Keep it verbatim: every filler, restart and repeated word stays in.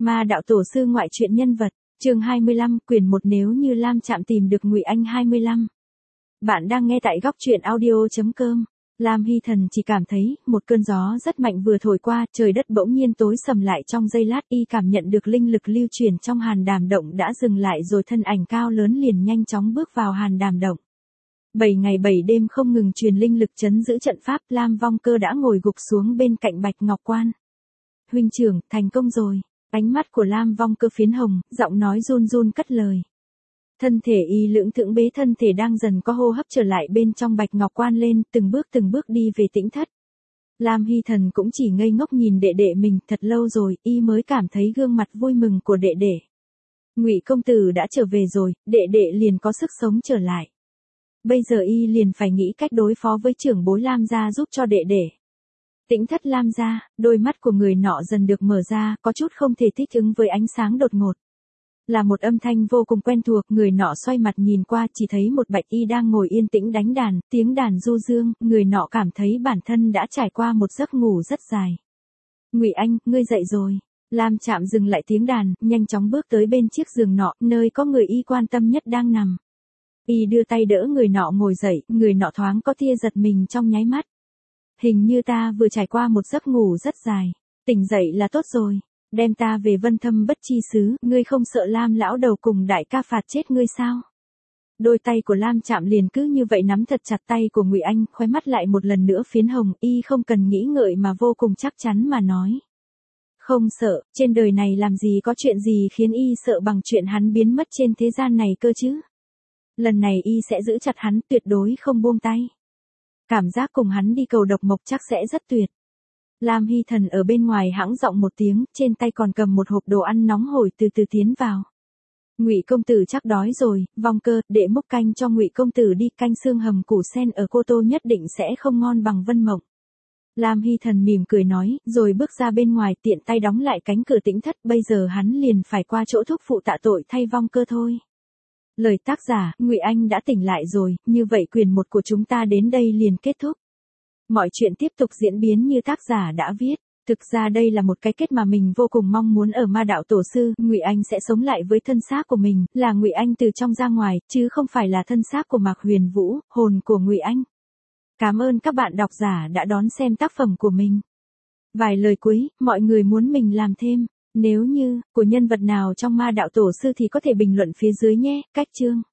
Ma đạo tổ sư ngoại truyện nhân vật, chương hai mươi lăm, quyển một nếu như Lam Trạm tìm được Ngụy Anh hai mươi lăm. Bạn đang nghe tại góc truyện audio chấm com. Lam Hy Thần chỉ cảm thấy, một cơn gió rất mạnh vừa thổi qua, trời đất bỗng nhiên tối sầm lại trong giây lát, y cảm nhận được linh lực lưu chuyển trong hàn đàm động đã dừng lại rồi thân ảnh cao lớn liền nhanh chóng bước vào hàn đàm động. Bảy ngày bảy đêm không ngừng truyền linh lực trấn giữ trận pháp, Lam Vong Cơ đã ngồi gục xuống bên cạnh Bạch Ngọc Quan. Huynh trưởng, thành công rồi. Ánh mắt của Lam Vong Cơ phiến hồng, giọng nói run run cất lời. Thân thể y lưỡng thững bế thân thể đang dần có hô hấp trở lại bên trong Bạch Ngọc Quan lên, từng bước từng bước đi về tĩnh thất. Lam Hy Thần cũng chỉ ngây ngốc nhìn đệ đệ mình, thật lâu rồi, y mới cảm thấy gương mặt vui mừng của đệ đệ. Ngụy công tử đã trở về rồi, đệ đệ liền có sức sống trở lại. Bây giờ y liền phải nghĩ cách đối phó với trưởng bối Lam gia giúp cho đệ đệ. Tĩnh thất Lam gia, đôi mắt của người nọ dần được mở ra, có chút không thể thích ứng với ánh sáng đột ngột. Là một âm thanh vô cùng quen thuộc, người nọ xoay mặt nhìn qua chỉ thấy một bạch y đang ngồi yên tĩnh đánh đàn, tiếng đàn du dương, người nọ cảm thấy bản thân đã trải qua một giấc ngủ rất dài. Ngụy Anh, ngươi dậy rồi. Lam Trạm dừng lại tiếng đàn, nhanh chóng bước tới bên chiếc giường nọ, nơi có người y quan tâm nhất đang nằm. Y đưa tay đỡ người nọ ngồi dậy, người nọ thoáng có tia giật mình trong nháy mắt. Hình như ta vừa trải qua một giấc ngủ rất dài, tỉnh dậy là tốt rồi, đem ta về Vân Thâm Bất Chi xứ, ngươi không sợ Lam lão đầu cùng đại ca phạt chết ngươi sao? Đôi tay của Lam Trạm liền cứ như vậy nắm thật chặt tay của Ngụy Anh, khóe mắt lại một lần nữa phiến hồng, y không cần nghĩ ngợi mà vô cùng chắc chắn mà nói. Không sợ, trên đời này làm gì có chuyện gì khiến y sợ bằng chuyện hắn biến mất trên thế gian này cơ chứ? Lần này y sẽ giữ chặt hắn, tuyệt đối không buông tay. Cảm giác cùng hắn đi cầu độc mộc chắc sẽ rất tuyệt. Lam Hy Thần ở bên ngoài hãng giọng một tiếng, trên tay còn cầm một hộp đồ ăn nóng hổi từ từ tiến vào. Ngụy công tử chắc đói rồi, Vong Cơ, đệ múc canh cho Ngụy công tử đi, canh xương hầm củ sen ở Cô Tô nhất định sẽ không ngon bằng Vân Mộng. Lam Hy Thần mỉm cười nói, rồi bước ra bên ngoài tiện tay đóng lại cánh cửa tĩnh thất, bây giờ hắn liền phải qua chỗ thúc phụ tạ tội thay Vong Cơ thôi. Lời tác giả, Ngụy Anh đã tỉnh lại rồi, như vậy quyển một của chúng ta đến đây liền kết thúc. Mọi chuyện tiếp tục diễn biến như tác giả đã viết. Thực ra đây là một cái kết mà mình vô cùng mong muốn ở Ma đạo tổ sư, Ngụy Anh sẽ sống lại với thân xác của mình, là Ngụy Anh từ trong ra ngoài, chứ không phải là thân xác của Mạc Huyền Vũ, hồn của Ngụy Anh. Cảm ơn các bạn độc giả đã đón xem tác phẩm của mình. Vài lời cuối, mọi người muốn mình làm thêm. Nếu như, của nhân vật nào trong Ma đạo tổ sư thì có thể bình luận phía dưới nhé, cách chương.